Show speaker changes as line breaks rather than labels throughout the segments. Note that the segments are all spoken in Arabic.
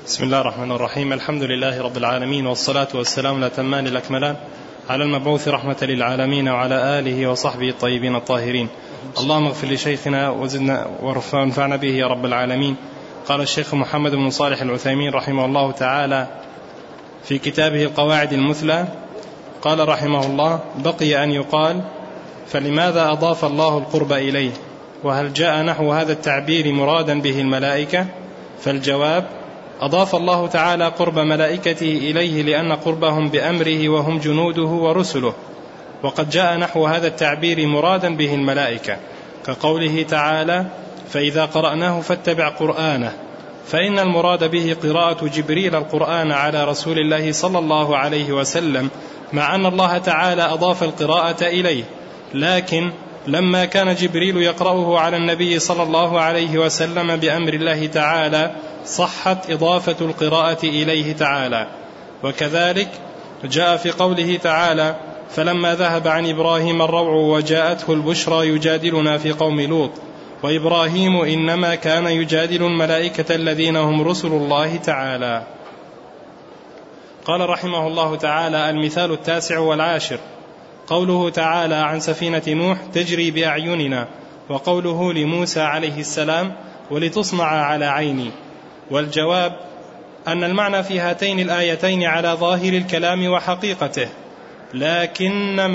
بسم الله الرحمن الرحيم. الحمد لله رب العالمين، والصلاة والسلام الأتمان الأكملان على المبعوث رحمة للعالمين وعلى آله وصحبه الطيبين الطاهرين. اللهم اغفر لشيخنا وزدنا وانفعنا به يا رب العالمين. قال الشيخ محمد بن صالح العثيمين رحمه الله تعالى في كتابه القواعد المثلى، قال رحمه الله: بقي أن يقال فلماذا أضاف الله القرب إليه؟ وهل جاء نحو هذا التعبير مرادا به الملائكة؟ فالجواب: أضاف الله تعالى قرب ملائكته إليه لأن قربهم بأمره وهم جنوده ورسله، وقد جاء نحو هذا التعبير مرادا به الملائكة، كقوله تعالى: فإذا قرأناه فاتبع قرآنه، فإن المراد به قراءة جبريل القرآن على رسول الله صلى الله عليه وسلم، مع أن الله تعالى أضاف القراءة إليه، لكن لما كان جبريل يقرأه على النبي صلى الله عليه وسلم بأمر الله تعالى صحت إضافة القراءة إليه تعالى. وكذلك جاء في قوله تعالى: فلما ذهب عن إبراهيم الروع وجاءته البشرى يجادلنا في قوم لوط، وإبراهيم إنما كان يجادل الملائكة الذين هم رسل الله تعالى. قال رحمه الله تعالى: المثال 19 قوله تعالى عن سفينة نوح تجري بأعيننا، وقوله لموسى عليه السلام: ولتصنع على عيني. والجواب أن المعنى في هاتين الآيتين على ظاهر الكلام وحقيقته، لكن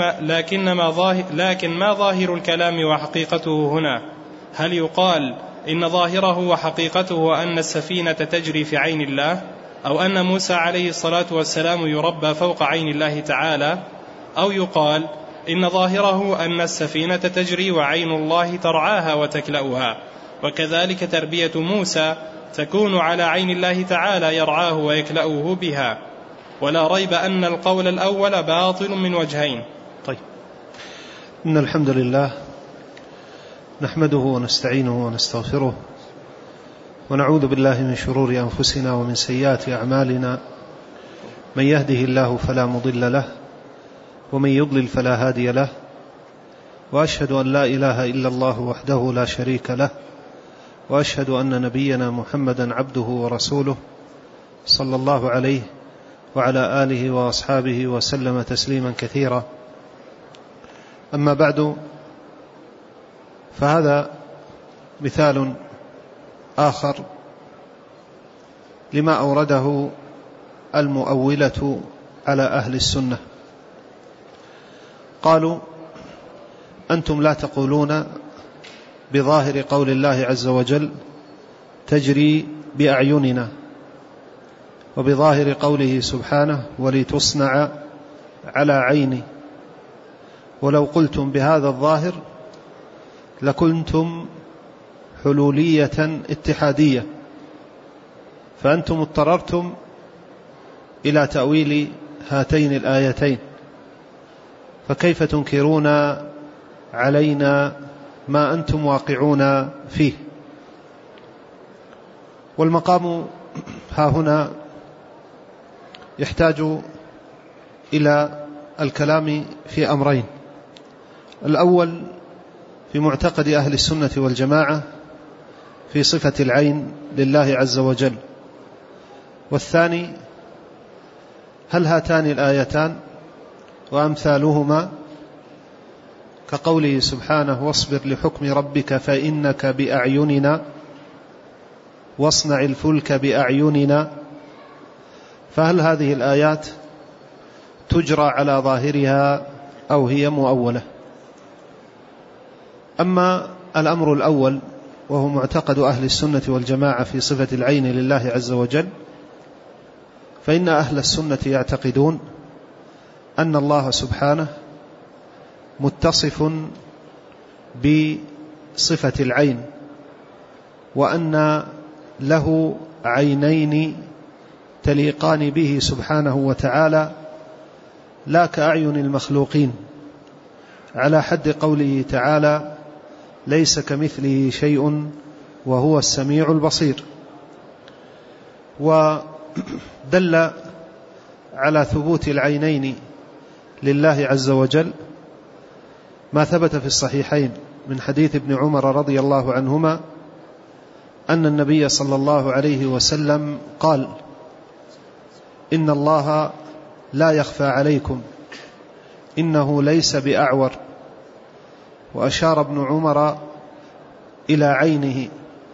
ما ظاهر الكلام وحقيقته هنا؟ هل يقال إن ظاهره وحقيقته أن السفينة تجري في عين الله، أو أن موسى عليه الصلاة والسلام يربى فوق عين الله تعالى، أو يقال إن ظاهره أن السفينة تجري وعين الله ترعاها وتكلأها، وكذلك تربية موسى تكون على عين الله تعالى يرعاه ويكلأه بها، ولا ريب أن القول الأول باطل من وجهين.
طيب، إن الحمد لله نحمده ونستعينه ونستغفره، ونعوذ بالله من شرور أنفسنا ومن سيئات أعمالنا، من يهده الله فلا مضل له، ومن يضلل فلا هادي له، وأشهد أن لا إله إلا الله وحده لا شريك له، وأشهد أن نبينا محمدا عبده ورسوله صلى الله عليه وعلى آله وأصحابه وسلم تسليما كثيرا. أما بعد، فهذا مثال آخر لما أورده المؤولة على أهل السنة. قالوا: أنتم لا تقولون بظاهر قول الله عز وجل تجري بأعيننا، وبظاهر قوله سبحانه ولتصنع على عيني، ولو قلتم بهذا الظاهر لكنتم حلولية اتحادية، فأنتم اضطررتم إلى تأويل هاتين الآيتين، فكيف تنكرون علينا ما أنتم واقعون فيه؟ والمقام ها هنا يحتاج إلى الكلام في أمرين: الأول في معتقد أهل السنة والجماعة في صفة العين لله عز وجل، والثاني هل هاتان الآيتان وأمثالهما كقوله سبحانه واصبر لحكم ربك فإنك بأعيننا واصنع الفلك بأعيننا، فهل هذه الآيات تجرى على ظاهرها أو هي مؤولة؟ أما الأمر الأول وهو معتقد أهل السنة والجماعة في صفة العين لله عز وجل، فإن أهل السنة يعتقدون أن الله سبحانه متصف بصفة العين، وأن له عينين تليقان به سبحانه وتعالى لا كأعين المخلوقين، على حد قوله تعالى ليس كمثله شيء وهو السميع البصير. ودل على ثبوت العينين لله عز وجل ما ثبت في الصحيحين من حديث ابن عمر رضي الله عنهما أن النبي صلى الله عليه وسلم قال: إن الله لا يخفى عليكم إنه ليس بأعور. وأشار ابن عمر إلى عينه،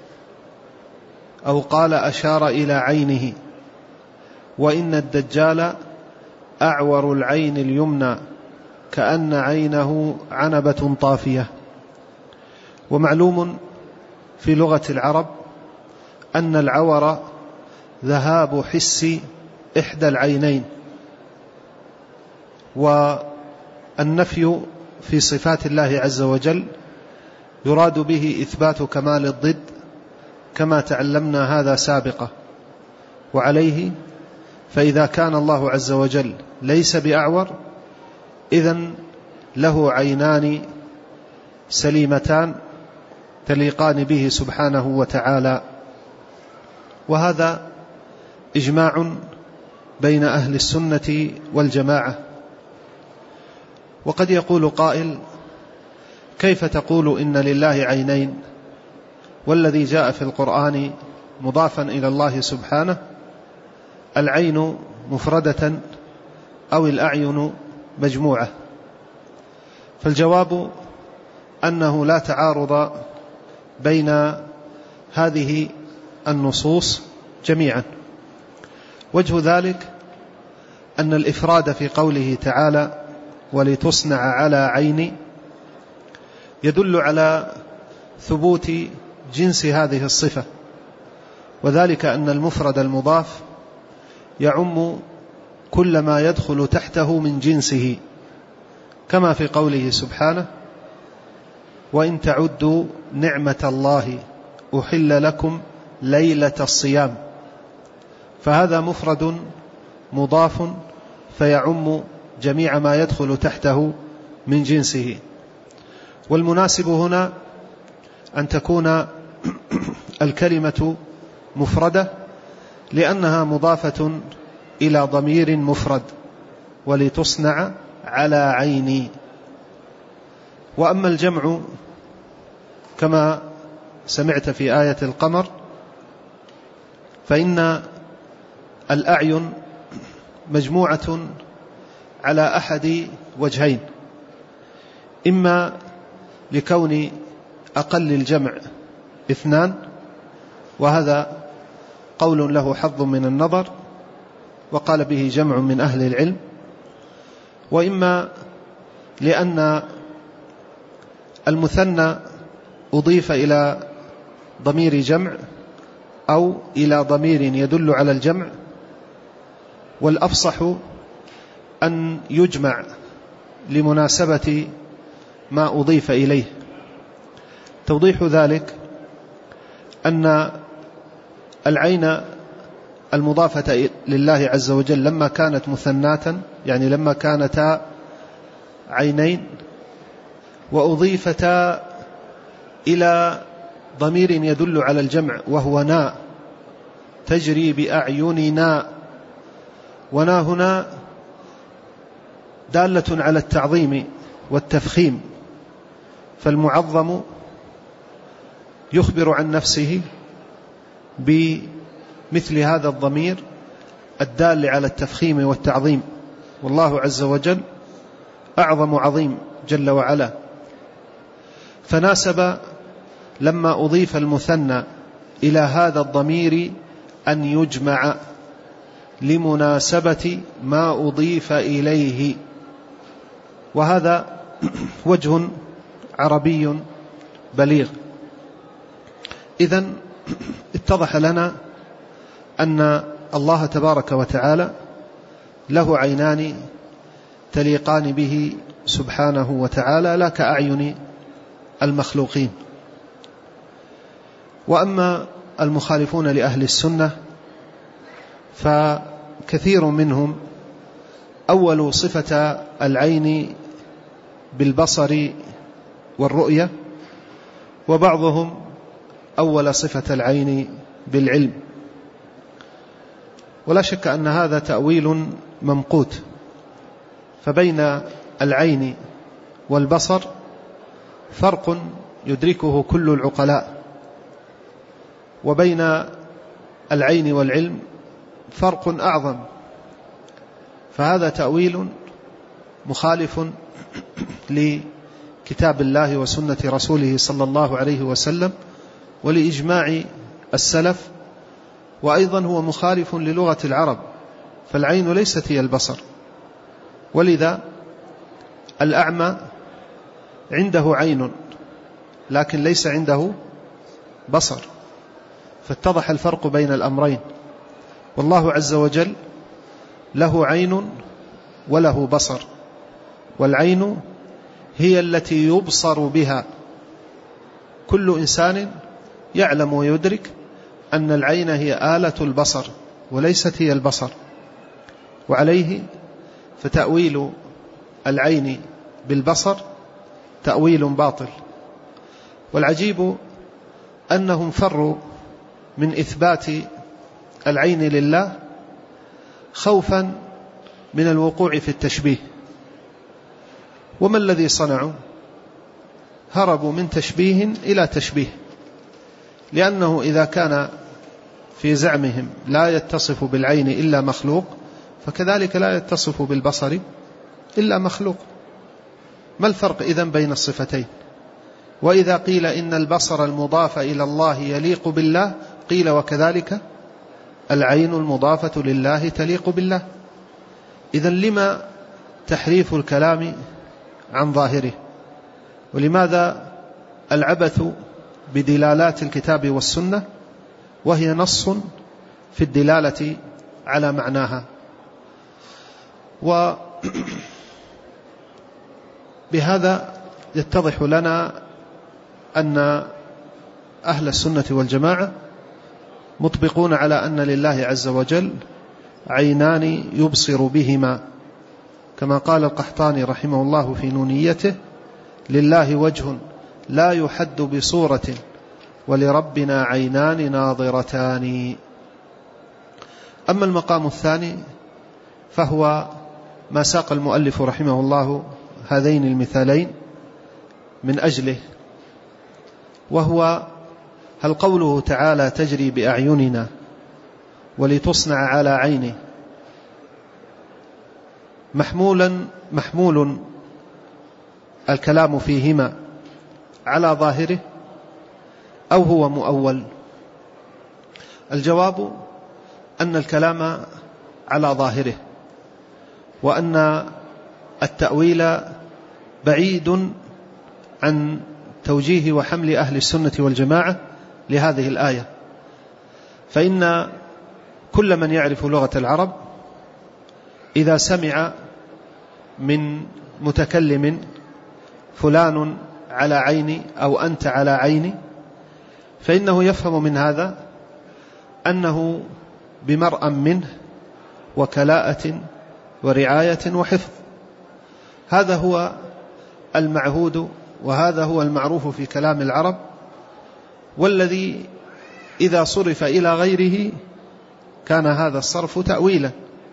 أو قال أشار إلى عينه. وإن الدجال أعور العين اليمنى كأن عينه عنبة طافية. ومعلوم في لغة العرب أن العور ذهاب حس إحدى العينين، والنفي في صفات الله عز وجل يراد به إثبات كمال الضد كما تعلمنا هذا سابقا. وعليه فإذا كان الله عز وجل ليس بأعور إذن له عينان سليمتان تليقان به سبحانه وتعالى. وهذا إجماع بين أهل السنة والجماعة. وقد يقول قائل: كيف تقول إن لله عينين والذي جاء في القرآن مضافا إلى الله سبحانه العين مفردة أو الأعين مجموعة؟ فالجواب أنه لا تعارض بين هذه النصوص جميعا. وجه ذلك أن الإفراد في قوله تعالى ولتصنع على عيني يدل على ثبوت جنس هذه الصفة، وذلك أن المفرد المضاف يعم كل ما يدخل تحته من جنسه، كما في قوله سبحانه وإن تعدوا نعمة الله أحل لكم ليلة الصيام. فهذا مفرد مضاف فيعم جميع ما يدخل تحته من جنسه. والمناسب هنا أن تكون الكلمة مفردة لأنها مضافة إلى ضمير مفرد، ولتصنع على عيني. وأما الجمع كما سمعت في آية القمر فإن الأعين مجموعة على أحد وجهين: إما لكون أقل الجمع 2، وهذا قول له حظ من النظر وقال به جمع من أهل العلم، وإما لأن المثنى أضيف إلى ضمير جمع أو إلى ضمير يدل على الجمع، والأفصح أن يجمع لمناسبة ما أضيف إليه. توضيح ذلك أن العين المضافة لله عز وجل لما كانت مثناة، يعني لما كانتا عينين وأضيفتا إلى ضمير يدل على الجمع وهو نا، تجري بأعيننا، ونا هنا دالة على التعظيم والتفخيم، فالمعظم يخبر عن نفسه بمثل هذا الضمير الدال على التفخيم والتعظيم، والله عز وجل أعظم عظيم جل وعلا. فناسب لما أضيف المثنى إلى هذا الضمير أن يجمع لمناسبة ما أضيف إليه، وهذا وجه عربي بليغ. إذن اتضح لنا أن الله تبارك وتعالى له عينان تليقان به سبحانه وتعالى لا كأعين المخلوقين. وأما المخالفون لأهل السنة فكثير منهم أول صفة العين بالبصر والرؤية، وبعضهم أول صفة العين بالعلم. ولا شك أن هذا تأويل ممقوت، فبين العين والبصر فرق يدركه كل العقلاء، وبين العين والعلم فرق أعظم فهذا تأويل مخالف لكتاب الله وسنة رسوله صلى الله عليه وسلم ولإجماع السلف، وأيضا هو مخالف للغة العرب، فالعين ليست هي البصر، ولذا الأعمى عنده عين لكن ليس عنده بصر، فاتضح الفرق بين الأمرين. والله عز وجل له عين وله بصر، والعين هي التي يبصر بها. كل إنسان يعلم ويدرك أن العين هي آلة البصر وليست هي البصر، وعليه فتأويل العين بالبصر تأويل باطل. والعجيب أنهم فروا من إثبات العين لله خوفا من الوقوع في التشبيه. وما الذي صنعوا؟ هربوا من تشبيه إلى تشبيه، لأنه إذا كان في زعمهم لا يتصف بالعين إلا مخلوق، فكذلك لا يتصف بالبصر إلا مخلوق. ما الفرق إذن بين الصفتين؟ وإذا قيل إن البصر المضاف إلى الله يليق بالله، قيل وكذلك العين المضافة لله تليق بالله. إذن لما تحريف الكلام عن ظاهره؟ ولماذا العبث بدلالات الكتاب والسنة وهي نص في الدلالة على معناها؟ وبهذا يتضح لنا أن أهل السنة والجماعة مطبقون على أن لله عز وجل عينان يبصر بهما، كما قال القحطاني رحمه الله في نونيته: لله وجه لا يحد بصورة ولربنا عينان ناظرتان. أما المقام الثاني فهو ما ساق المؤلف رحمه الله هذين المثالين من أجله، وهو هل قوله تعالى تجري بأعيننا ولتصنع على عيني محمول الكلام فيهما على ظاهره أو هو مؤول؟ الجواب أن الكلام على ظاهره، وأن التأويل بعيد عن توجيه وحمل أهل السنة والجماعة لهذه الآية. فإن كل من يعرف لغة العرب إذا سمع من متكلم فلان على عيني أو أنت على عيني، فإنه يفهم من هذا أنه بمرأ منه وكلاءة ورعاية وحفظ. هذا هو المعهود وهذا هو المعروف في كلام العرب، والذي إذا صرف إلى غيره كان هذا الصرف تأويلا.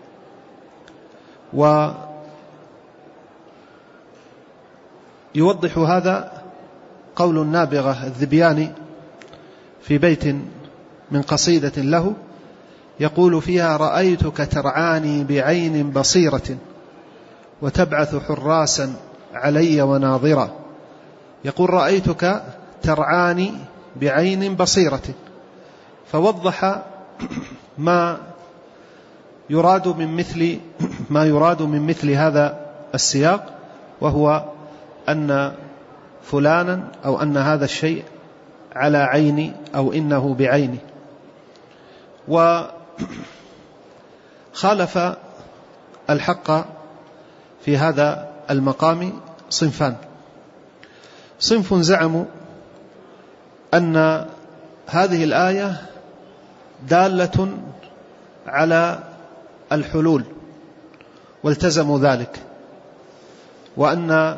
ويوضح هذا قول النابغة الذبياني في بيت من قصيدة له يقول فيها: رأيتك ترعاني بعين بصيرة وتبعث حراسا علي وناظرا. يقول رأيتك ترعاني بعين بصيرة، فوضح ما يراد من مثل هذا السياق، وهو أن فلانا أو أن هذا الشيء على عيني أو إنه بعيني. وخالف الحق في هذا المقام صنفان: صنف زعموا أن هذه الآية دالة على الحلول والتزموا ذلك، وأن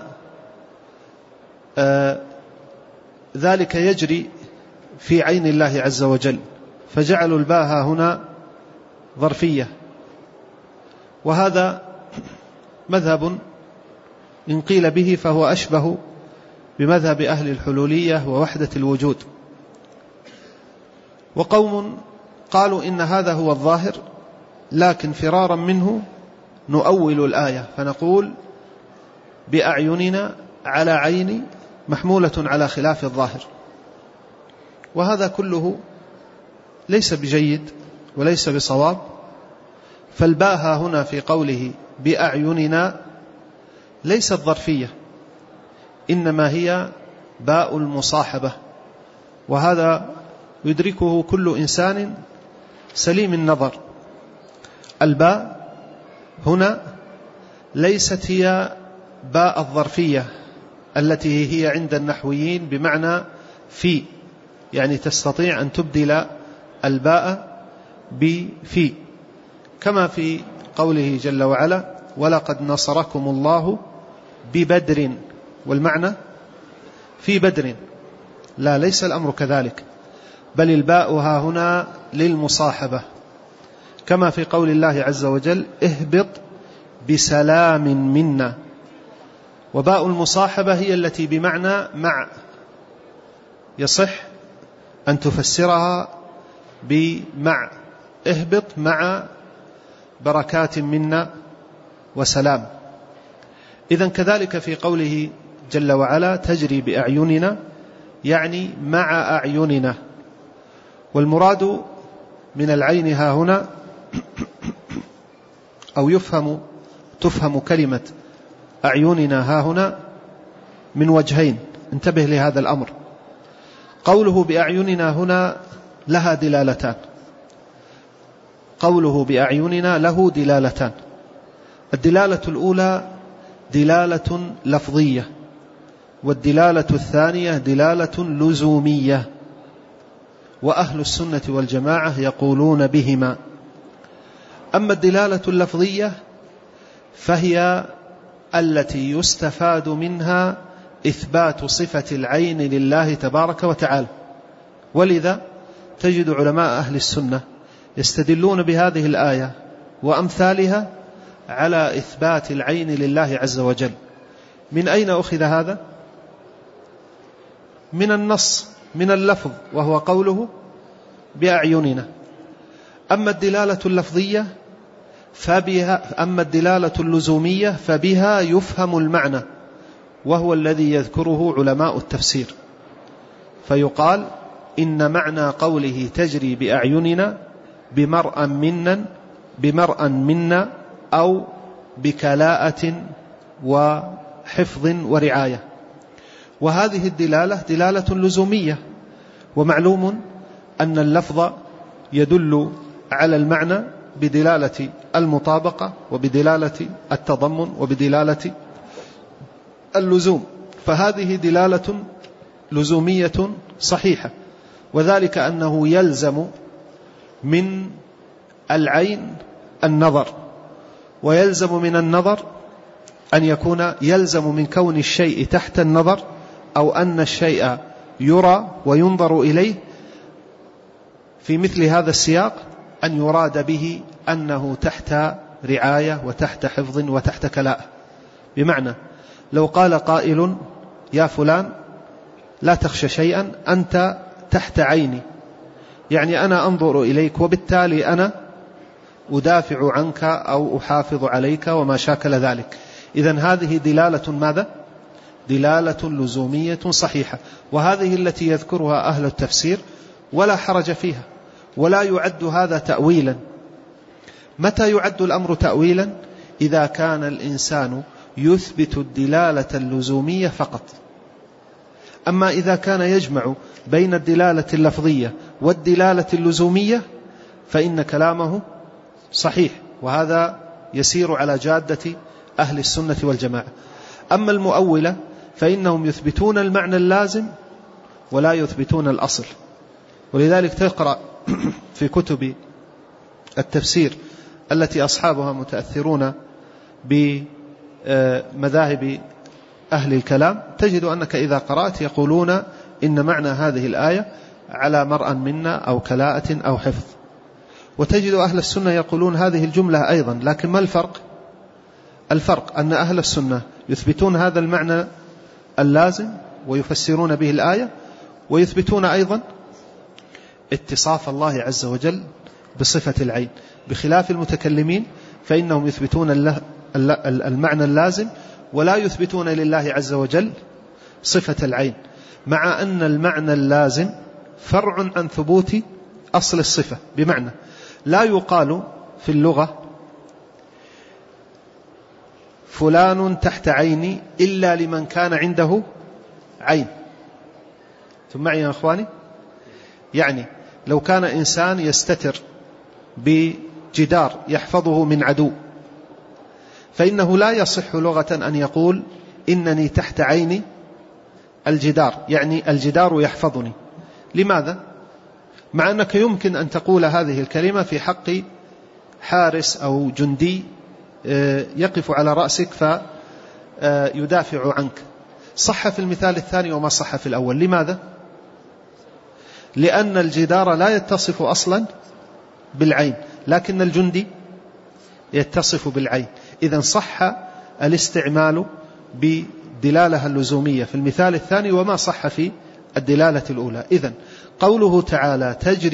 ذلك يجري في عين الله عز وجل، فجعلوا الباء هنا ظرفية. وهذا مذهب إن قيل به فهو أشبه بمذهب أهل الحلولية ووحدة الوجود. وقوم قالوا إن هذا هو الظاهر، لكن فرارا منه نؤول الآية فنقول بأعيننا على عين محمولة على خلاف الظاهر، وهذا كله ليس بجيد وليس بصواب. فالباء هنا في قوله بأعيننا ليست ظرفية، إنما هي باء المصاحبة، وهذا يدركه كل إنسان سليم النظر. الباء هنا ليست هي باء الظرفية التي هي عند النحويين بمعنى في، يعني تستطيع أن تبدل الباء بفي، كما في قوله جل وعلا ولقد نصركم الله ببدر، والمعنى في بدر. لا، ليس الأمر كذلك، بل الباء ها هنا للمصاحبة، كما في قول الله عز وجل اهبط بسلام منا. وباء المصاحبة هي التي بمعنى مع، يصح أن تفسرها بمع، اهبط مع بركات منا وسلام. إذن كذلك في قوله جل وعلا تجري بأعيننا، يعني مع أعيننا. والمراد من العين ها هنا أو تفهم كلمة أعيننا ها هنا من وجهين، انتبه لهذا الأمر. قوله بأعيننا هنا لها دلالتان، قوله بأعيننا له دلالتان. الدلالة الأولى دلالة لفظية، والدلالة الثانية دلالة لزومية، وأهل السنة والجماعة يقولون بهما. أما الدلالة اللفظية فهي التي يستفاد منها إثبات صفة العين لله تبارك وتعالى، ولذا تجد علماء أهل السنة يستدلون بهذه الآية وأمثالها على إثبات العين لله عز وجل. من أين أخذ هذا؟ من النص، من اللفظ، وهو قوله بأعيننا. أما الدلالة اللفظية أما الدلالة اللزومية فبها يفهم المعنى، وهو الذي يذكره علماء التفسير، فيقال إن معنى قوله تجري بأعيننا بمرأ منا أو بكلاءة وحفظ ورعاية. وهذه الدلالة دلالة لزومية، ومعلوم أن اللفظ يدل على المعنى بدلالة المطابقة وبدلالة التضمن وبدلالة اللزوم، فهذه دلالة لزومية صحيحة. وذلك أنه يلزم من العين النظر، ويلزم من النظر أن يكون، يلزم من كون الشيء تحت النظر أو أن الشيء يرى وينظر إليه في مثل هذا السياق أن يراد به أنه تحت رعاية وتحت حفظ وتحت كلاء. بمعنى لو قال قائل يا فلان لا تخشى شيئا أنت تحت عيني، يعني أنا أنظر إليك وبالتالي أنا أدافع عنك أو أحافظ عليك وما شاكل ذلك. إذن هذه دلالة ماذا؟ دلالة لزومية صحيحة، وهذه التي يذكرها أهل التفسير ولا حرج فيها، ولا يعد هذا تأويلا. متى يعد الأمر تأويلا؟ إذا كان الإنسان يثبت الدلالة اللزومية فقط. أما إذا كان يجمع بين الدلالة اللفظية والدلالة اللزومية فإن كلامه صحيح، وهذا يسير على جادة أهل السنة والجماعة. أما المؤولة فإنهم يثبتون المعنى اللازم ولا يثبتون الأصل. ولذلك تقرأ في كتب التفسير التي أصحابها متأثرون بمذاهب أهل الكلام، تجد أنك إذا قرأت يقولون إن معنى هذه الآية على مرأ منا أو كلاءة أو حفظ. وتجد أهل السنة يقولون هذه الجملة أيضا، لكن ما الفرق؟ الفرق أن أهل السنة يثبتون هذا المعنى اللازم ويفسرون به الآية، ويثبتون أيضا اتصاف الله عز وجل بصفة العين، بخلاف المتكلمين فإنهم يثبتون المعنى اللازم ولا يثبتون لله عز وجل صفة العين، مع أن المعنى اللازم فرع عن ثبوت أصل الصفة. بمعنى لا يقال في اللغة فلان تحت عيني إلا لمن كان عنده عين. ثم معي يا أخواني، يعني لو كان إنسان يستتر بجدار يحفظه من عدو، فإنه لا يصح لغة أن يقول إنني تحت عين الجدار، يعني الجدار يحفظني. لماذا؟ مع أنك يمكن أن تقول هذه الكلمة في حق حارس أو جندي يقف على رأسك فيدافع عنك. صح في المثال الثاني وما صح في الأول. لماذا؟ لأن الجدار لا يتصف أصلا بالعين، لكن الجندي يتصف بالعين. إذن صح الاستعمال بدلالة اللزومية في المثال الثاني وما صح في الدلالة الأولى. إذن قوله تعالى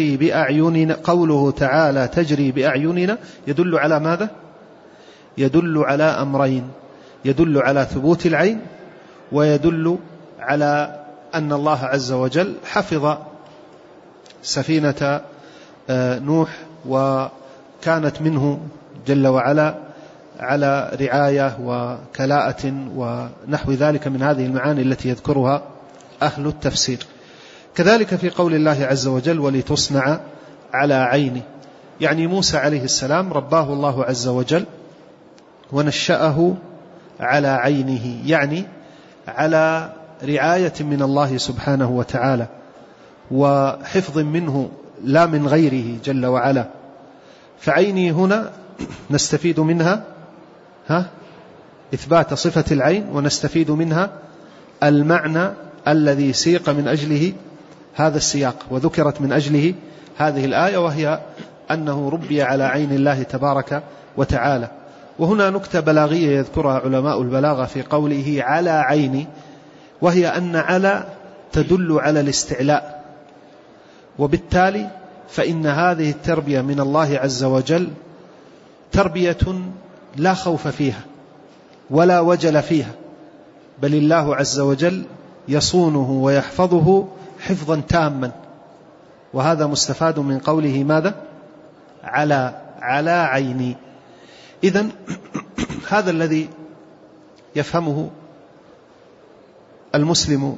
تجري بأعيننا يدل على ماذا؟ يدل على أمرين: يدل على ثبوت العين، ويدل على أن الله عز وجل حفظ سفينة نوح وكانت منه جل وعلا على رعاية وكلاءة ونحو ذلك من هذه المعاني التي يذكرها أهل التفسير. كذلك في قول الله عز وجل ولتصنع على عيني، يعني موسى عليه السلام رباه الله عز وجل ونشأه على عينه، يعني على رعاية من الله سبحانه وتعالى وحفظ منه لا من غيره جل وعلا. فعيني هنا نستفيد منها إثبات صفة العين، ونستفيد منها المعنى الذي سيق من أجله هذا السياق وذكرت من أجله هذه الآية، وهي أنه ربي على عين الله تبارك وتعالى. وهنا نكتة بلاغية يذكرها علماء البلاغة في قوله على عيني، وهي أن على تدل على الاستعلاء، وبالتالي فإن هذه التربية من الله عز وجل تربية لا خوف فيها ولا وجل فيها، بل الله عز وجل يصونه ويحفظه حفظا تاما. وهذا مستفاد من قوله ماذا؟ على عيني. إذن هذا الذي يفهمه المسلم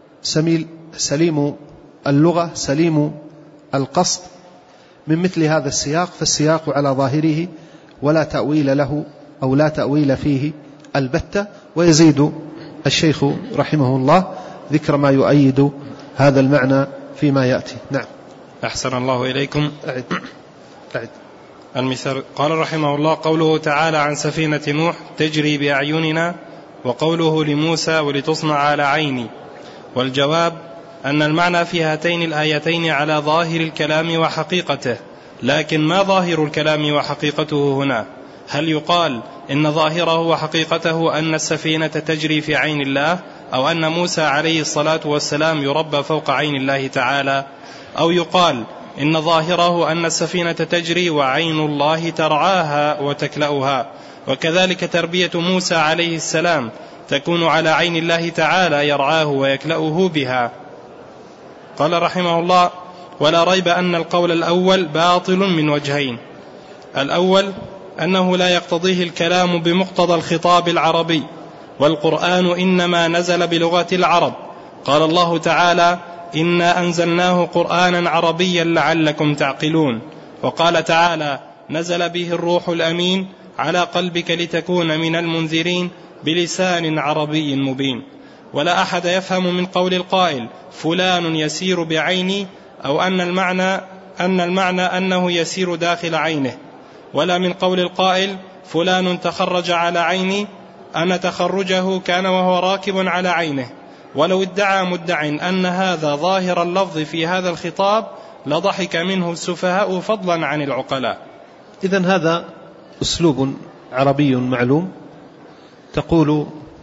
سليم اللغة سليم القصد من مثل هذا السياق، فالسياق على ظاهره ولا تأويل له أو لا تأويل فيه البتة. ويزيد الشيخ رحمه الله ذكر ما يؤيد هذا المعنى فيما يأتي. نعم.
أحسن الله إليكم.
أعد.
المثال قال رحمه الله: قوله تعالى عن سفينة نوح تجري بأعيننا، وقوله لموسى ولتصنع على عيني. والجواب أن المعنى في هاتين الآيتين على ظاهر الكلام وحقيقته، لكن ما ظاهر الكلام وحقيقته هنا؟ هل يقال إن ظاهره وحقيقته أن السفينة تجري في عين الله، أو أن موسى عليه الصلاة والسلام يربى فوق عين الله تعالى، أو يقال إن ظاهره أن السفينة تجري وعين الله ترعاها وتكلأها، وكذلك تربية موسى عليه السلام تكون على عين الله تعالى يرعاه ويكلأه بها. قال رحمه الله: ولا ريب أن القول الأول باطل من وجهين. الأول أنه لا يقتضيه الكلام بمقتضى الخطاب العربي، والقرآن إنما نزل بلغة العرب. قال الله تعالى: إنا أنزلناه قرآنا عربيا لعلكم تعقلون. وقال تعالى: نزل به الروح الأمين على قلبك لتكون من المنذرين بلسان عربي مبين. ولا أحد يفهم من قول القائل فلان يسير بعيني أو أن المعنى أنه يسير داخل عينه، ولا من قول القائل فلان تخرج على عيني أن تخرجه كان وهو راكب على عينه. ولو ادعى مدع أن هذا ظاهر اللفظ في هذا الخطاب لضحك منه السفهاء فضلا عن العقلاء.
إذن هذا أسلوب عربي معلوم، تقول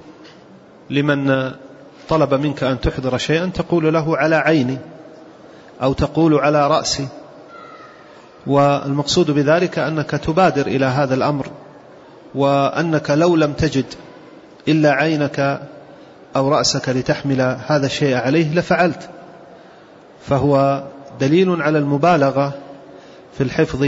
لمن طلب منك أن تحضر شيئا تقول له على عيني، أو تقول على رأسي، والمقصود بذلك أنك تبادر إلى هذا الأمر، وأنك لو لم تجد إلا عينك أو رأسك لتحمل هذا الشيء عليه لفعلت، فهو دليل على المبالغة في الحفظ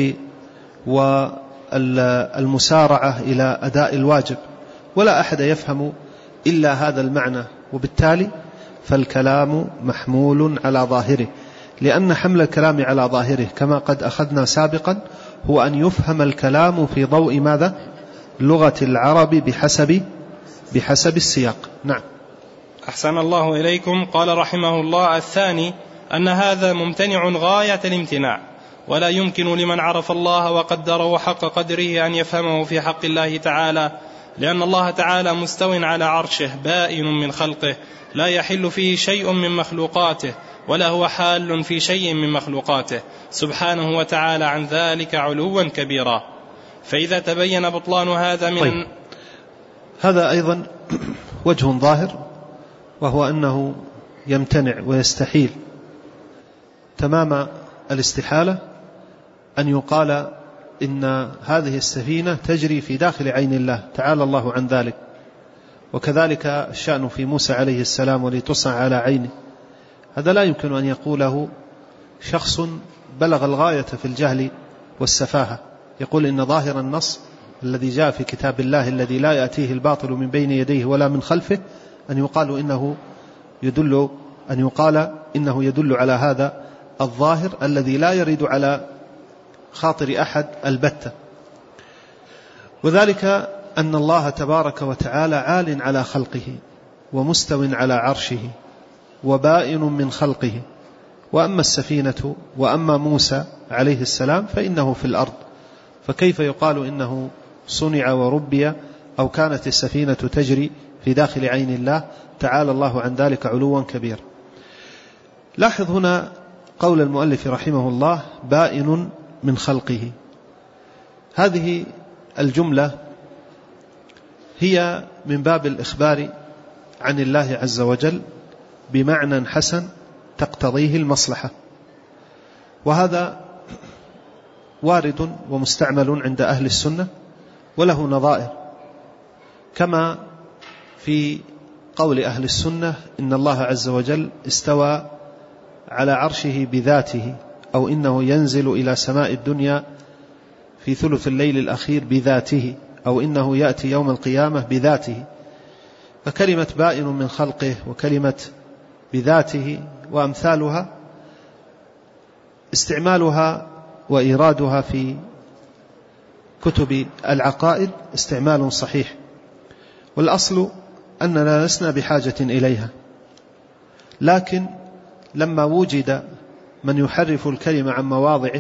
والمسارعة إلى أداء الواجب، ولا أحد يفهم إلا هذا المعنى، وبالتالي فالكلام محمول على ظاهره، لأن حمل الكلام على ظاهره كما قد أخذنا سابقا هو أن يفهم الكلام في ضوء ماذا؟ لغة العرب بحسب السياق. نعم.
أحسن الله إليكم. قال رحمه الله: الثاني أن هذا ممتنع غاية الامتناع، ولا يمكن لمن عرف الله وقدره حق قدره أن يفهمه في حق الله تعالى، لأن الله تعالى مستو على عرشه بائن من خلقه، لا يحل فيه شيء من مخلوقاته، ولا هو حال في شيء من مخلوقاته، سبحانه وتعالى عن ذلك علوا كبيرا. فإذا تبين بطلان هذا من
هذا أيضا وجه ظاهر، وهو أنه يمتنع ويستحيل تمام الاستحالة أن يقال إن هذه السفينة تجري في داخل عين الله تعالى الله عن ذلك، وكذلك الشأن في موسى عليه السلام ولتصنع على عينه. هذا لا يمكن أن يقوله شخص بلغ الغاية في الجهل والسفاهة، يقول إن ظاهر النص الذي جاء في كتاب الله الذي لا يأتيه الباطل من بين يديه ولا من خلفه أن يقال إنه يدل على هذا الظاهر الذي لا يرد على خاطر أحد البتة. وذلك أن الله تبارك وتعالى عال على خلقه ومستو على عرشه وبائن من خلقه، وأما السفينة وأما موسى عليه السلام فإنه في الأرض، فكيف يقال إنه صنع وربي أو كانت السفينة تجري في داخل عين الله تعالى الله عن ذلك علوا كبير. لاحظ هنا قول المؤلف رحمه الله: بائن من خلقه. هذه الجملة هي من باب الإخبار عن الله عز وجل بمعنى حسن تقتضيه المصلحة، وهذا وارد ومستعمل عند أهل السنة وله نظائر، كما في قول أهل السنة إن الله عز وجل استوى على عرشه بذاته، أو إنه ينزل إلى سماء الدنيا في ثلث الليل الأخير بذاته، أو إنه يأتي يوم القيامة بذاته. فكلمة بائن من خلقه وكلمة بذاته وأمثالها استعمالها وإيرادها في كتب العقائد استعمال صحيح، والأصل أننا لسنا بحاجة إليها، لكن لما وجد من يحرف الكلمة عن مواضعه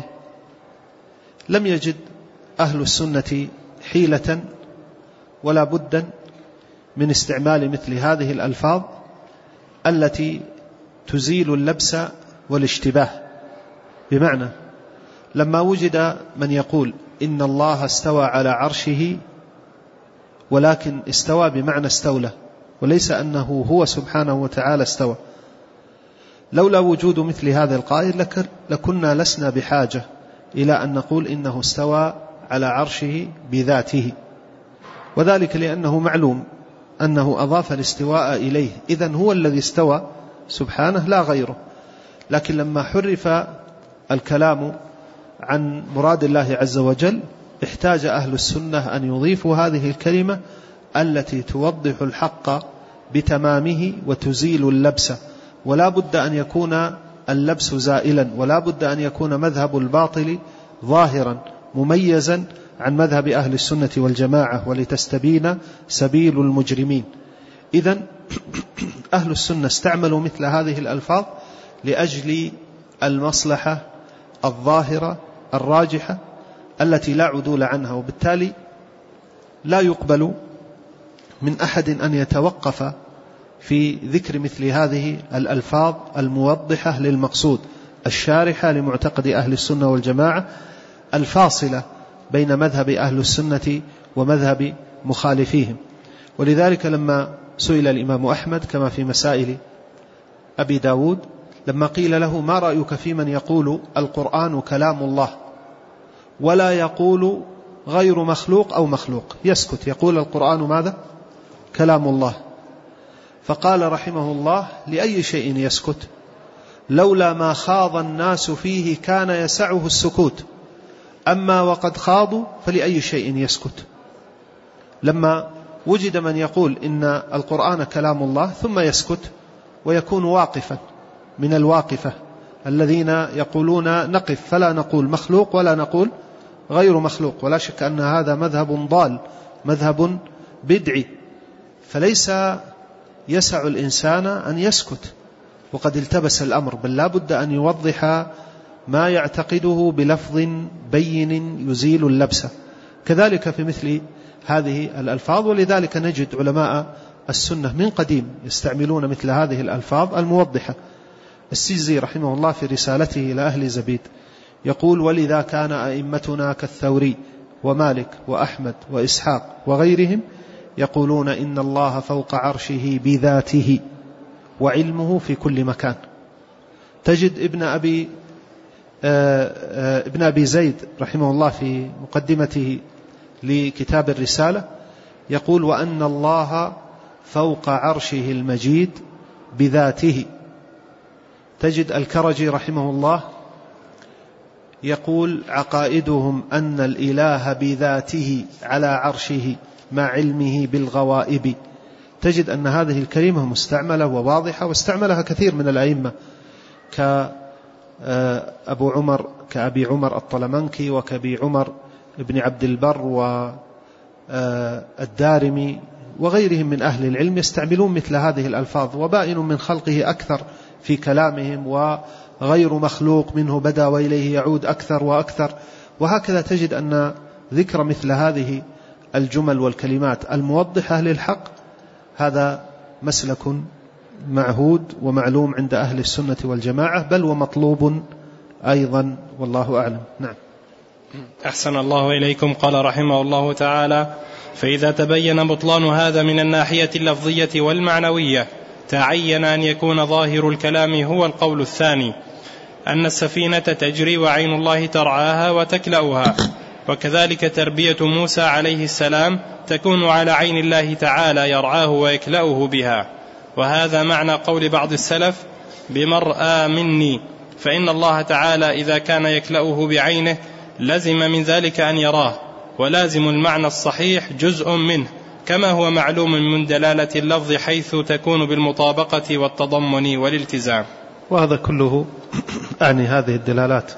لم يجد أهل السنة حيلة ولا بدا من استعمال مثل هذه الألفاظ التي تزيل اللبس والاشتباه. بمعنى لما وجد من يقول إن الله استوى على عرشه، ولكن استوى بمعنى استولى، وليس أنه هو سبحانه وتعالى استوى، لولا وجود مثل هذا القائل لكنا لسنا بحاجة إلى أن نقول إنه استوى على عرشه بذاته، وذلك لأنه معلوم أنه أضاف الاستواء إليه، إذن هو الذي استوى سبحانه لا غيره. لكن لما حرف الكلام عن مراد الله عز وجل احتاج أهل السنة أن يضيفوا هذه الكلمة التي توضح الحق بتمامه وتزيل اللبس، ولا بد أن يكون اللبس زائلا، ولا بد أن يكون مذهب الباطل ظاهرا مميزا عن مذهب أهل السنة والجماعة، ولتستبين سبيل المجرمين. إذن أهل السنة استعملوا مثل هذه الألفاظ لأجل المصلحة الظاهرة الراجحة التي لا عدول عنها، وبالتالي لا يقبل من أحد أن يتوقف في ذكر مثل هذه الألفاظ الموضحة للمقصود الشارحة لمعتقد أهل السنة والجماعة الفاصلة بين مذهب أهل السنة ومذهب مخالفيهم. ولذلك لما سئل الإمام أحمد كما في مسائل أبي داود، لما قيل له ما رأيك في من يقول القرآن كلام الله، ولا يقول غير مخلوق أو مخلوق، يسكت، يقول القرآن ماذا؟ كلام الله. فقال رحمه الله: لأي شيء يسكت؟ لولا ما خاض الناس فيه كان يسعه السكوت، أما وقد خاضوا فلأي شيء يسكت. لما وجد من يقول إن القرآن كلام الله ثم يسكت ويكون واقفا من الواقفة الذين يقولون نقف فلا نقول مخلوق ولا نقول غير مخلوق، ولا شك أن هذا مذهب ضال، مذهب بدعي، فليس يسع الإنسان أن يسكت وقد التبس الأمر، بل لا بد أن يوضح ما يعتقده بلفظ بين يزيل اللبس. كذلك في مثل هذه الألفاظ، ولذلك نجد علماء السنة من قديم يستعملون مثل هذه الألفاظ الموضحة. السجزي رحمه الله في رسالته إلى أهل زبيد يقول: ولذا كان أئمتنا كالثوري ومالك وأحمد وإسحاق وغيرهم يقولون إن الله فوق عرشه بذاته وعلمه في كل مكان. تجد ابن أبي زيد رحمه الله في مقدمته لكتاب الرسالة يقول: وأن الله فوق عرشه المجيد بذاته. تجد الكرجي رحمه الله يقول: عقائدهم أن الإله بذاته على عرشه مع علمه بالغوائب. تجد أن هذه الكلمة مستعملة وواضحة، واستعملها كثير من الأئمة كأبي عمر الطلمنكي وكأبي عمر ابن عبد البر والدارمي وغيرهم من أهل العلم، يستعملون مثل هذه الألفاظ، وبائن من خلقه أكثر في كلامهم، وغير مخلوق منه بدأ وإليه يعود أكثر وأكثر. وهكذا تجد أن ذكر مثل هذه الجمل والكلمات الموضحة للحق هذا مسلك معهود ومعلوم عند أهل السنة والجماعة، بل ومطلوب أيضا، والله أعلم. نعم.
أحسن الله إليكم. قال رحمه الله تعالى: فإذا تبين بطلان هذا من الناحية اللفظية والمعنوية تعين أن يكون ظاهر الكلام هو القول الثاني، أن السفينة تجري وعين الله ترعاها وتكلأها، وكذلك تربية موسى عليه السلام تكون على عين الله تعالى يرعاه ويكلأه بها. وهذا معنى قول بعض السلف: بمرأى مني، فإن الله تعالى إذا كان يكلأه بعينه لزم من ذلك أن يراه، ولازم المعنى الصحيح جزء منه، كما هو معلوم من دلالة اللفظ حيث تكون بالمطابقة والتضمن والالتزام.
وهذا كله أعني هذه الدلالات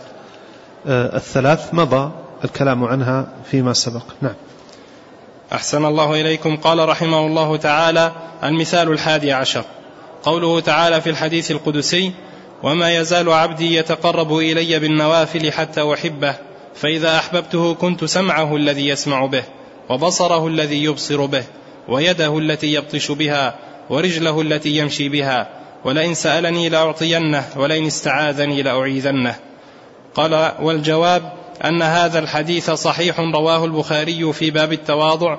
الثلاث مضى الكلام عنها فيما سبق. نعم.
أحسن الله إليكم. قال رحمه الله تعالى: المثال 11 قوله تعالى في الحديث القدسي: وما يزال عبدي يتقرب إلي بالنوافل حتى أحبه، فإذا أحببته كنت سمعه الذي يسمع به، وبصره الذي يبصر به، ويده التي يبطش بها، ورجله التي يمشي بها، ولئن سألني لأعطينه، ولئن استعاذني لأعيذنه. قال: والجواب أن هذا الحديث صحيح، رواه البخاري في باب التواضع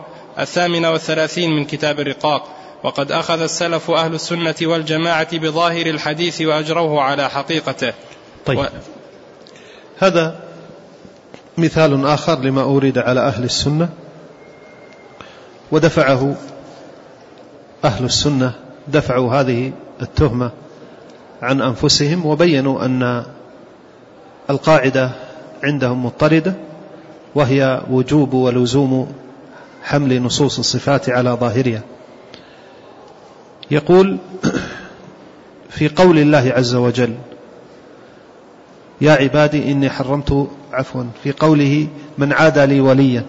38 من كتاب الرقاق، وقد أخذ السلف أهل السنة والجماعة بظاهر الحديث وأجروه على حقيقته.
طيب. هذا مثال آخر لما أورد على أهل السنة، ودفعه أهل السنة، دفعوا هذه التهمة عن أنفسهم، وبينوا أن القاعدة عندهم مضطردة، وهي وجوب ولزوم حمل نصوص الصفات على ظاهرها. يقول في قول الله عز وجل: يا عبادي إني حرمت، في قوله: من عادى لي وليا،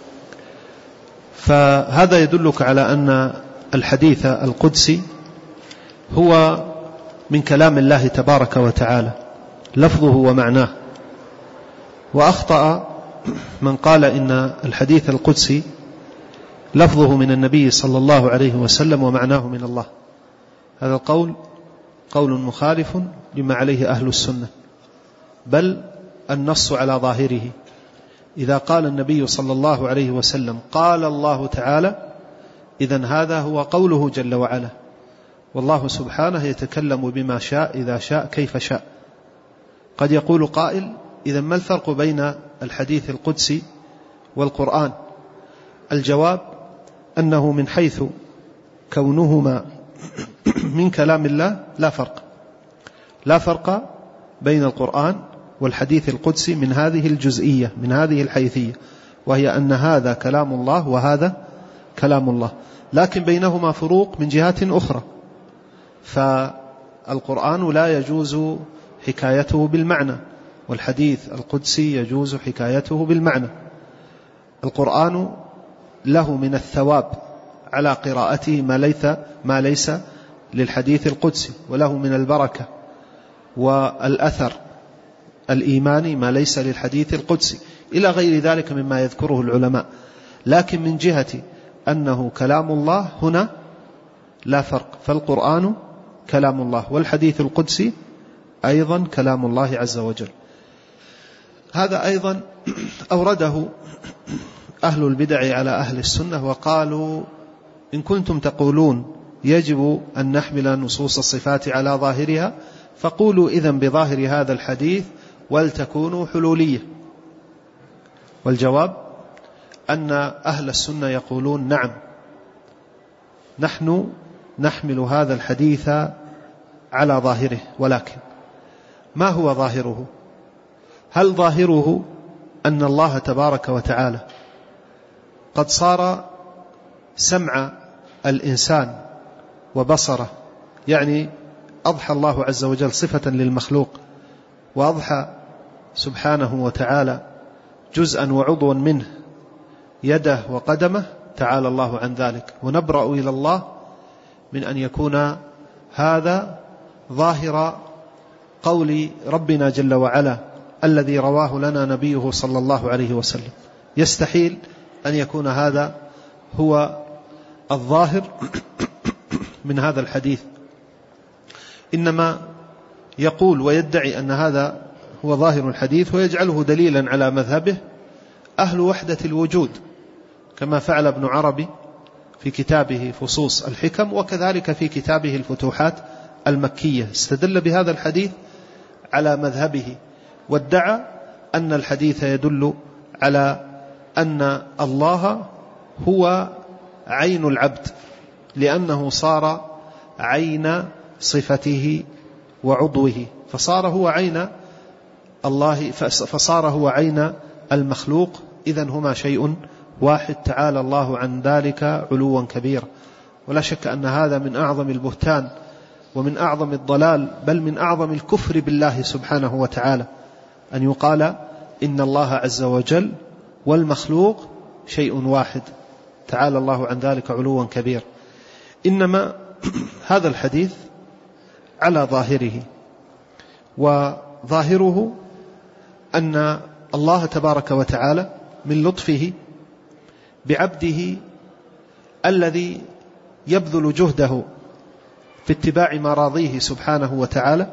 فهذا يدلك على أن الحديث القدسي هو من كلام الله تبارك وتعالى لفظه ومعناه. وأخطأ من قال إن الحديث القدسي لفظه من النبي صلى الله عليه وسلم ومعناه من الله. هذا القول قول مخالف لما عليه أهل السنة، بل النص على ظاهره. إذا قال النبي صلى الله عليه وسلم قال الله تعالى، إذن هذا هو قوله جل وعلا، والله سبحانه يتكلم بما شاء إذا شاء كيف شاء. قد يقول قائل: إذن ما الفرق بين الحديث القدسي والقرآن؟ الجواب أنه من حيث كونهما من كلام الله لا فرق بين القرآن والحديث القدسي من هذه الجزئية، من هذه الحيثية، وهي أن هذا كلام الله وهذا كلام الله، لكن بينهما فروق من جهات أخرى. فالقرآن لا يجوز حكايته بالمعنى، والحديث القدسي يجوز حكايته بالمعنى. القرآن له من الثواب على قراءته ما ليس للحديث القدسي، وله من البركة والأثر الإيماني ما ليس للحديث القدسي، إلى غير ذلك مما يذكره العلماء. لكن من جهة أنه كلام الله هنا لا فرق، فالقرآن كلام الله والحديث القدسي أيضا كلام الله عز وجل. هذا أيضا أورده أهل البدع على أهل السنة، وقالوا إن كنتم تقولون يجب أن نحمل نصوص الصفات على ظاهرها فقولوا إذن بظاهر هذا الحديث ولتكونوا حلولية. والجواب أن أهل السنة يقولون نعم، نحن نحمل هذا الحديث على ظاهره، ولكن ما هو ظاهره؟ هل ظاهره أن الله تبارك وتعالى قد صار سمع الإنسان وبصره، يعني أضحى الله عز وجل صفة للمخلوق، وأضحى سبحانه وتعالى جزءا وعضوا منه يده وقدمه، تعالى الله عن ذلك، ونبرأ إلى الله من أن يكون هذا ظاهر قول ربنا جل وعلا الذي رواه لنا نبيه صلى الله عليه وسلم. يستحيل أن يكون هذا هو الظاهر من هذا الحديث، إنما يقول ويدعي أن هذا هو ظاهر الحديث ويجعله دليلا على مذهبه أهل وحدة الوجود، كما فعل ابن عربي في كتابه فصوص الحكم، وكذلك في كتابه الفتوحات المكية، استدل بهذا الحديث على مذهبه، وادعى أن الحديث يدل على أن الله هو عين العبد، لأنه صار عين صفته وعضوه، فصار هو عين الله، فصار هو عين المخلوق، إذن هما شيء واحد، تعالى الله عن ذلك علوا كبيرا. ولا شك أن هذا من أعظم البهتان ومن أعظم الضلال، بل من أعظم الكفر بالله سبحانه وتعالى، أن يقال إن الله عز وجل والمخلوق شيء واحد، تعالى الله عن ذلك علوا كبيرا. إنما هذا الحديث على ظاهره، وظاهره أن الله تبارك وتعالى من لطفه بعبده الذي يبذل جهده في اتباع مراضيه سبحانه وتعالى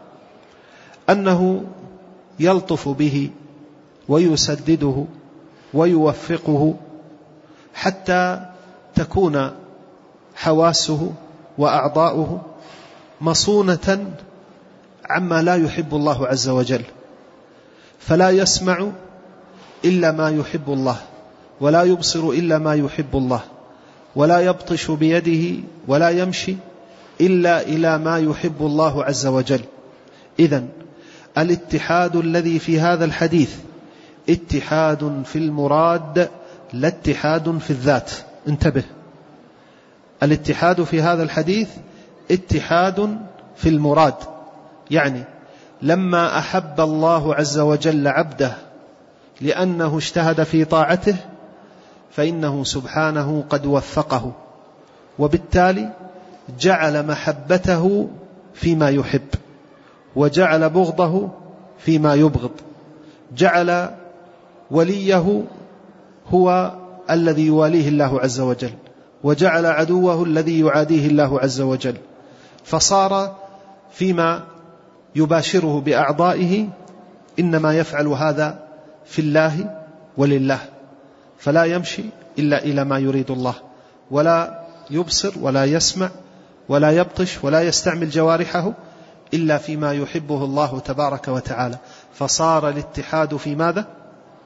أنه يلطف به ويسدده ويوفقه حتى تكون حواسه وأعضاؤه مصونة عما لا يحب الله عز وجل، فلا يسمع إلا ما يحب الله، ولا يبصر إلا ما يحب الله، ولا يبطش بيده، ولا يمشي إلا إلى ما يحب الله عز وجل. إذن الاتحاد الذي في هذا الحديث اتحاد في المراد لا اتحاد في الذات. انتبه، الاتحاد في هذا الحديث اتحاد في المراد، يعني لما أحب الله عز وجل عبده لأنه اجتهد في طاعته فإنه سبحانه قد وفقه، وبالتالي جعل محبته فيما يحب، وجعل بغضه فيما يبغض، جعل وليه هو الذي يواليه الله عز وجل، وجعل عدوه الذي يعاديه الله عز وجل، فصار فيما يباشره بأعضائه إنما يفعل هذا في الله ولله، فلا يمشي إلا إلى ما يريد الله، ولا يبصر ولا يسمع ولا يبطش ولا يستعمل جوارحه إلا فيما يحبه الله تبارك وتعالى. فصار الاتحاد في ماذا؟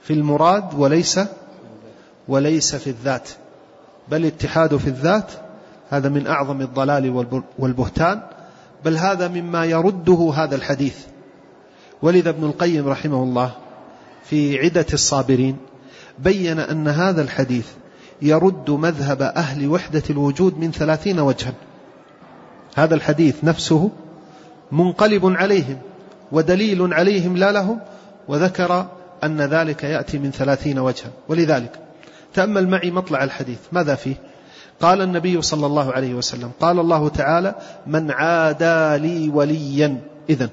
في المراد وليس في الذات، بل الاتحاد في الذات هذا من أعظم الضلال والبهتان، بل هذا مما يرده هذا الحديث. ولذا ابن القيم رحمه الله في عدة الصابرين بين أن هذا الحديث يرد مذهب أهل وحدة الوجود من 30 وجها. هذا الحديث نفسه منقلب عليهم ودليل عليهم لا لهم، وذكر أن ذلك يأتي من 30 وجها. ولذلك تأمل معي مطلع الحديث ماذا فيه. قال النبي صلى الله عليه وسلم قال الله تعالى من عادى لي وليا. إذن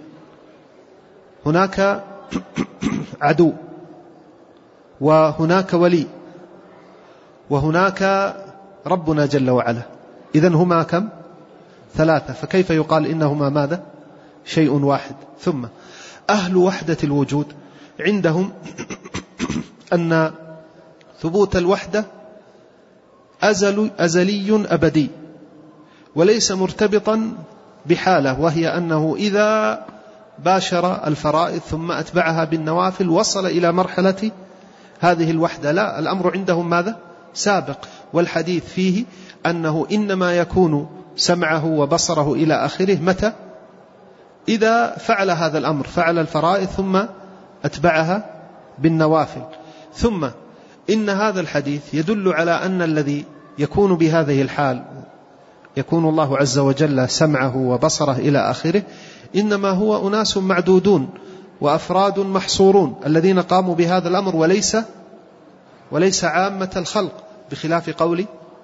هناك عدو وهناك ولي وهناك ربنا جل وعلا، إذن هما كم؟ 3. فكيف يقال إنهما ماذا؟ شيء واحد. ثم أهل وحدة الوجود عندهم أن ثبوت الوحدة أزلي أبدي، وليس مرتبطا بحالة، وهي أنه إذا باشر الفرائض ثم أتبعها بالنوافل وصل إلى مرحلة هذه الوحدة. لا، الأمر عندهم ماذا؟ سابق. والحديث فيه أنه إنما يكون سمعه وبصره إلى آخره متى؟ إذا فعل هذا الأمر، فعل الفرائض ثم أتبعها بالنوافل. ثم إن هذا الحديث يدل على أن الذي يكون بهذه الحال يكون الله عز وجل سمعه وبصره إلى آخره، إنما هو أناس معدودون وأفراد محصورون الذين قاموا بهذا الأمر، وليس عامة الخلق، بخلاف قول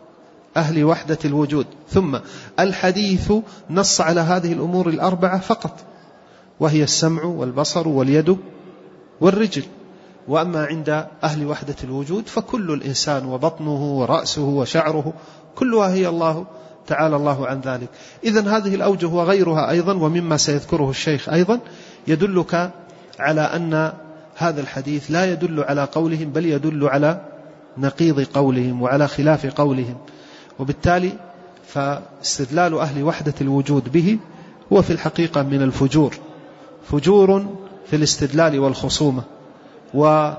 أهل وحدة الوجود. ثم الحديث نص على هذه الأمور الأربعة فقط، وهي السمع والبصر واليد والرجل. وأما عند أهل وحدة الوجود فكل الإنسان وبطنه ورأسه وشعره كلها هي الله تعالى الله عن ذلك. إذن هذه الأوجه وغيرها أيضا، ومما سيذكره الشيخ أيضا، يدلك على أن هذا الحديث لا يدل على قولهم، بل يدل على نقيض قولهم وعلى خلاف قولهم. وبالتالي فاستدلال أهل وحدة الوجود به هو في الحقيقة من الفجور، فجور في الاستدلال والخصومة. ولا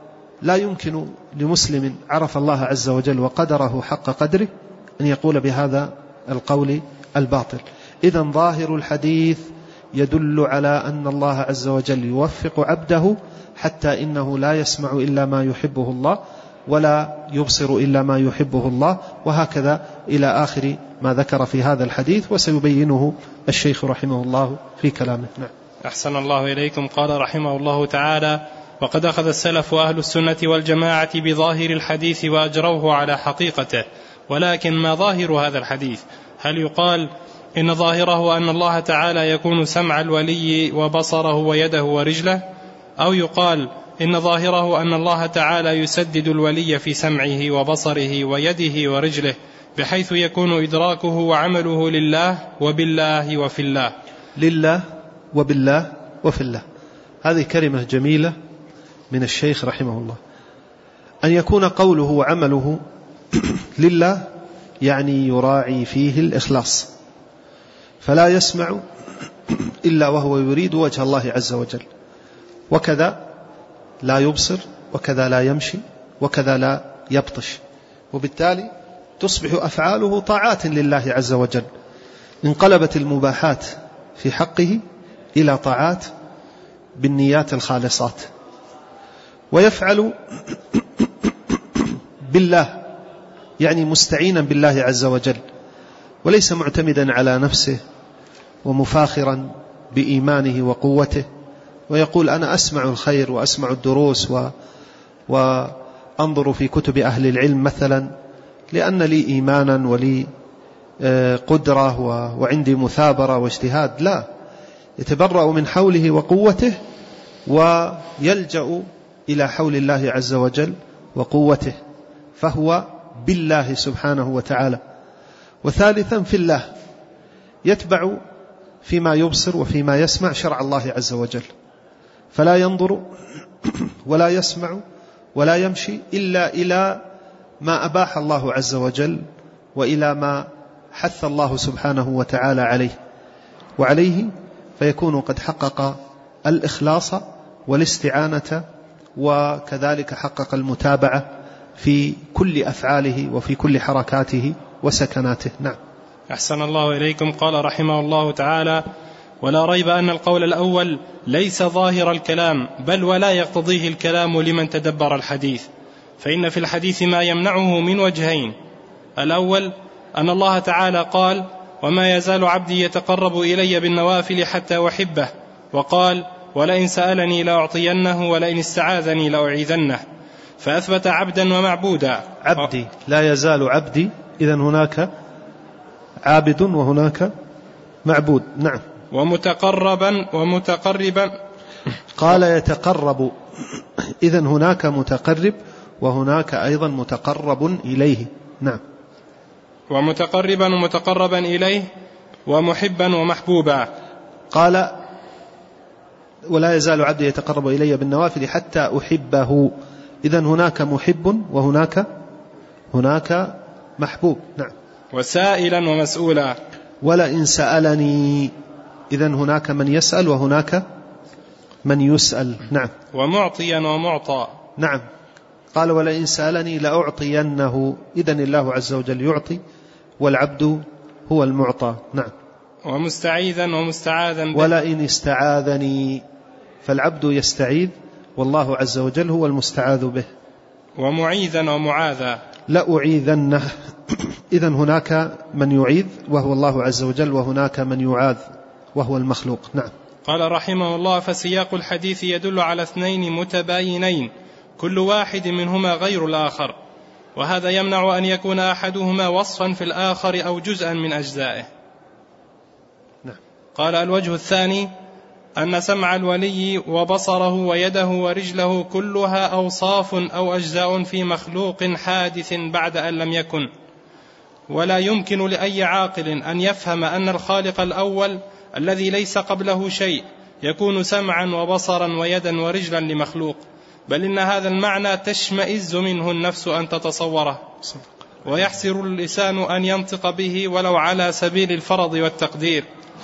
يمكن لمسلم عرف الله عز وجل وقدره حق قدره أن يقول بهذا القول الباطل. إذن ظاهر الحديث يدل على أن الله عز وجل يوفق عبده حتى إنه لا يسمع إلا ما يحبه الله ولا يبصر إلا ما يحبه الله، وهكذا إلى آخر ما ذكر في هذا الحديث، وسيبينه الشيخ رحمه الله في كلامه. نعم.
أحسن الله إليكم. قال رحمه الله تعالى: وقد أخذ السلف أهل السنة والجماعة بظاهر الحديث وأجروه على حقيقته، ولكن ما ظاهر هذا الحديث؟ هل يقال إن ظاهره أن الله تعالى يكون سمع الولي وبصره ويده ورجله، أو يقال إن ظاهره أن الله تعالى يسدد الولي في سمعه وبصره ويده ورجله، بحيث يكون إدراكه وعمله لله وبالله وفي الله؟
لله وبالله وفي الله، هذه كلمة جميلة من الشيخ رحمه الله. أن يكون قوله وعمله لله يعني يراعي فيه الإخلاص، فلا يسمع إلا وهو يريد وجه الله عز وجل، وكذا لا يبصر، وكذا لا يمشي، وكذا لا يبطش، وبالتالي تصبح أفعاله طاعات لله عز وجل. انقلبت المباحات في حقه إلى طاعات بالنيات الخالصات. ويفعل بالله يعني مستعينا بالله عز وجل، وليس معتمدا على نفسه ومفاخرا بإيمانه وقوته، ويقول أنا أسمع الخير وأسمع الدروس وأنظر في كتب أهل العلم مثلا لأن لي إيمانا ولي قدرة وعندي مثابرة واجتهاد. لا، يتبرأ من حوله وقوته ويلجأ إلى حول الله عز وجل وقوته، فهو بالله سبحانه وتعالى. وثالثا في الله، يتبع فيما يبصر وفيما يسمع شرع الله عز وجل، فلا ينظر ولا يسمع ولا يمشي إلا إلى ما أباح الله عز وجل وإلى ما حث الله سبحانه وتعالى عليه، وعليه فيكون قد حقق الإخلاص والاستعانة وكذلك حقق المتابعة في كل أفعاله وفي كل حركاته وسكناته. نعم.
أحسن الله إليكم. قال رحمه الله تعالى: ولا ريب أن القول الأول ليس ظاهر الكلام، بل ولا يقتضيه الكلام لمن تدبر الحديث، فإن في الحديث ما يمنعه من وجهين: الأول أن الله تعالى قال: وما يزال عبدي يتقرب إلي بالنوافل حتى أحبه، وقال: ولئن سألني لأعطينه ولئن استعاذني لأعيذنه، فأثبت عبدا ومعبودا.
عبدي، لا يزال عبدي، إذن هناك عابد وهناك معبود. نعم. ومتقربا قال يتقرب، إذن هناك متقرب وهناك أيضا متقرب إليه. نعم.
ومتقربا ومتقربا إليه، ومحبا ومحبوبا.
قال: ولا يزال عبدي يتقرب إلي بالنوافل حتى أحبه، إذن هناك محب وهناك محبوب. نعم.
وسائلا ومسؤولا.
ولئن سألني، إذن هناك من يسأل وهناك من يسأل. نعم.
ومعطيا ومعطى.
نعم. قال: ولئن سألني لأعطينه، إذن الله عز وجل يعطي والعبد هو المعطى. نعم.
ومستعيذا ومستعاذا به.
ولئن استعاذني، فالعبد يستعيذ والله عز وجل هو المستعاذ به.
ومعيذا ومعاذا.
لأعيذنه، إذن هناك من يعيذ وهو الله عز وجل، وهناك من يعاذ وهو المخلوق. نعم.
قال رحمه الله: فسياق الحديث يدل على اثنين متباينين كل واحد منهما غير الآخر، وهذا يمنع أن يكون أحدهما وصفا في الآخر أو جزءا من أجزائه.
نعم.
قال: الوجه الثاني أن سمع الولي وبصره ويده ورجله كلها أوصاف أو أجزاء في مخلوق حادث بعد أن لم يكن، ولا يمكن لأي عاقل أن يفهم أن الخالق الأول الذي ليس قبله شيء يكون سمعا وبصرا ويدا ورجلا لمخلوق، بل إن هذا المعنى تشمئز منه النفس أن تتصوره، ويحسر اللسان أن ينطق به ولو على سبيل الفرض والتقدير.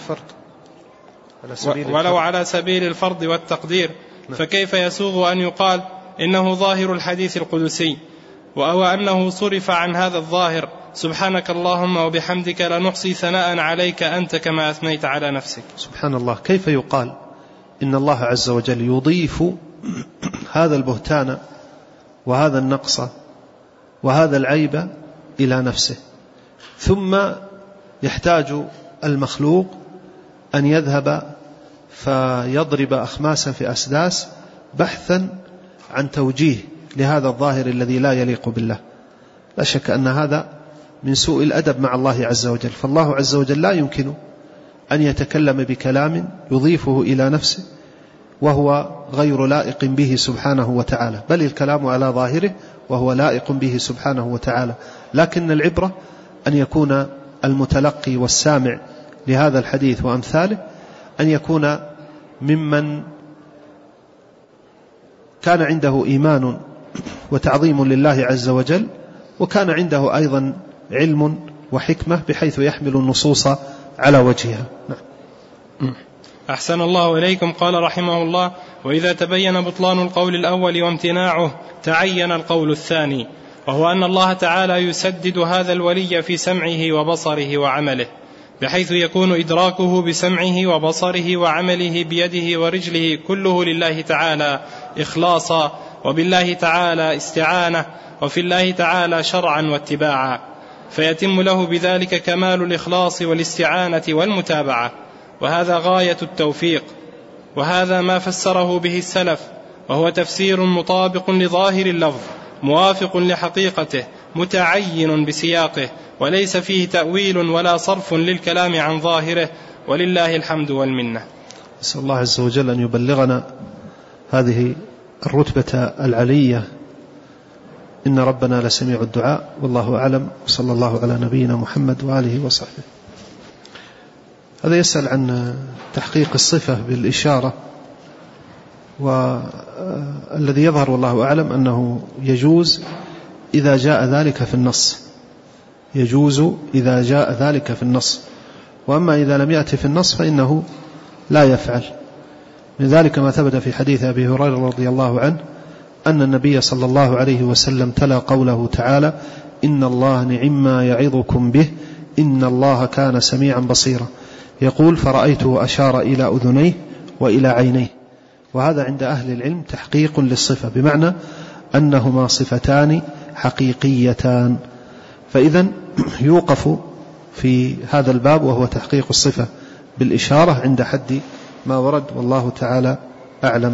فكيف يسوغ أن يقال إنه ظاهر الحديث القدسي، أو أنه صرف عن هذا الظاهر: سبحانك اللهم وبحمدك لا نحصي ثناء عليك أنت كما أثنيت على نفسك.
سبحان الله. كيف يقال إن الله عز وجل يضيف هذا البهتان وهذا النقص وهذا العيب إلى نفسه، ثم يحتاج المخلوق أن يذهب فيضرب أخماسا في أسداس بحثا عن توجيه لهذا الظاهر الذي لا يليق بالله؟ لا شك أن هذا من سوء الأدب مع الله عز وجل، فالله عز وجل لا يمكن أن يتكلم بكلام يضيفه إلى نفسه وهو غير لائق به سبحانه وتعالى، بل الكلام على ظاهره وهو لائق به سبحانه وتعالى. لكن العبرة أن يكون المتلقي والسامع لهذا الحديث وأمثاله أن يكون ممن كان عنده إيمان وتعظيم لله عز وجل، وكان عنده أيضا علم وحكمة بحيث يحمل النصوص على وجهها. نعم.
أحسن الله إليكم. قال رحمه الله: وإذا تبين بطلان القول الأول وامتناعه تعين القول الثاني، وهو أن الله تعالى يسدد هذا الولي في سمعه وبصره وعمله، بحيث يكون إدراكه بسمعه وبصره وعمله بيده ورجله كله لله تعالى إخلاصا، وبالله تعالى استعانة، وفي الله تعالى شرعا واتباعا، فيتم له بذلك كمال الإخلاص والاستعانة والمتابعة، وهذا غاية التوفيق، وهذا ما فسره به السلف، وهو تفسير مطابق لظاهر اللفظ موافق لحقيقته متعين بسياقه، وليس فيه تأويل ولا صرف للكلام عن ظاهره، ولله الحمد والمنة.
نسأل الله عز وجل أن يبلغنا هذه الرتبة العلية. إن ربنا لسميع الدعاء، والله أعلم، وصلى الله على نبينا محمد وآله وصحبه. هذا يسأل عن تحقيق الصفة بالإشارة، والذي يظهر والله أعلم أنه يجوز إذا جاء ذلك في النص، يجوز إذا جاء ذلك في النص، وأما إذا لم يأتي في النص فإنه لا يفعل. من ذلك ما ثبت في حديث أبي هريرة رضي الله عنه أن النبي صلى الله عليه وسلم تلا قوله تعالى: إن الله نعما يعظكم به إن الله كان سميعا بصيرا. يقول: فرأيته أشار إلى أذنيه وإلى عينيه. وهذا عند أهل العلم تحقيق للصفة، بمعنى أنهما صفتان حقيقيتان. فإذا يوقف في هذا الباب وهو تحقيق الصفة بالإشارة عند حد ما ورد، والله تعالى أعلم.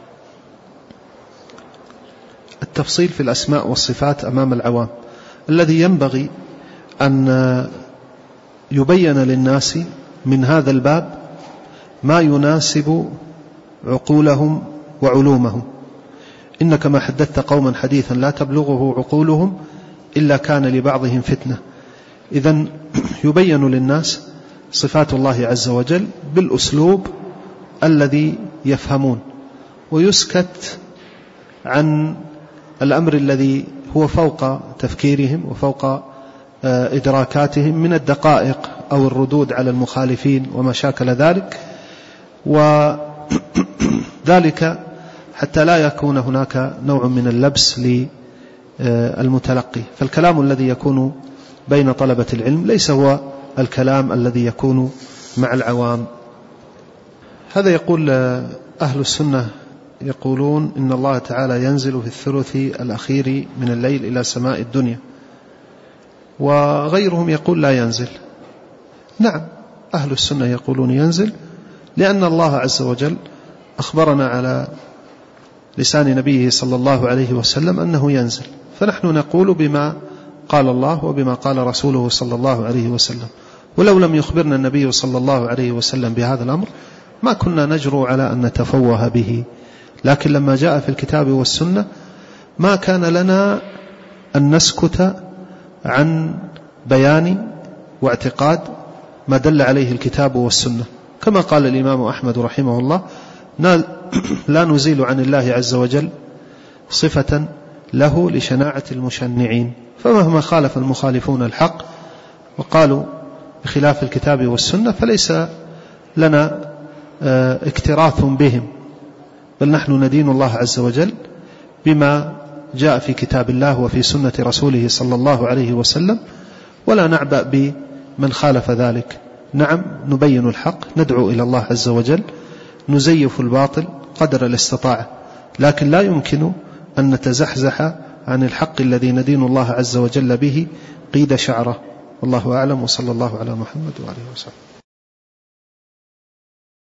التفصيل في الأسماء والصفات أمام العوام. الذي ينبغي أن يبين للناس من هذا الباب ما يناسب عقولهم وعلومهم. إنك ما حدثت قوما حديثا لا تبلغه عقولهم إلا كان لبعضهم فتنة. إذن يبين للناس صفات الله عز وجل بالأسلوب الذي يفهمون، ويسكت عن الأمر الذي هو فوق تفكيرهم وفوق إدراكاتهم من الدقائق أو الردود على المخالفين وما شاكل ذلك، وذلك حتى لا يكون هناك نوع من اللبس للمتلقي. فالكلام الذي يكون بين طلبة العلم ليس هو الكلام الذي يكون مع العوام. هذا يقول: أهل السنة يقولون إن الله تعالى ينزل في الثلث الأخير من الليل إلى سماء الدنيا، وغيرهم يقول لا ينزل. نعم، أهل السنة يقولون ينزل، لأن الله عز وجل أخبرنا على لسان نبيه صلى الله عليه وسلم أنه ينزل، فنحن نقول بما قال الله وبما قال رسوله صلى الله عليه وسلم. ولو لم يخبرنا النبي صلى الله عليه وسلم بهذا الأمر ما كنا نجرؤ على أن نتفوه به، لكن لما جاء في الكتاب والسنة ما كان لنا أن نسكت عن بيان واعتقاد ما دل عليه الكتاب والسنة. كما قال الإمام أحمد رحمه الله: لا نزيل عن الله عز وجل صفة له لشناعة المشنعين. فمهما خالف المخالفون الحق وقالوا بخلاف الكتاب والسنة فليس لنا اكتراث بهم، بل نحن ندين الله عز وجل بما جاء في كتاب الله وفي سنة رسوله صلى الله عليه وسلم، ولا نعبأ بمن خالف ذلك. نعم، نبين الحق، ندعو إلى الله عز وجل، نزيف الباطل قدر الاستطاعة، لكن لا يمكن أن نتزحزح عن الحق الذي ندين الله عز وجل به قيد شعره. والله أعلم، وصلى الله على محمد وعلى آله وسلم.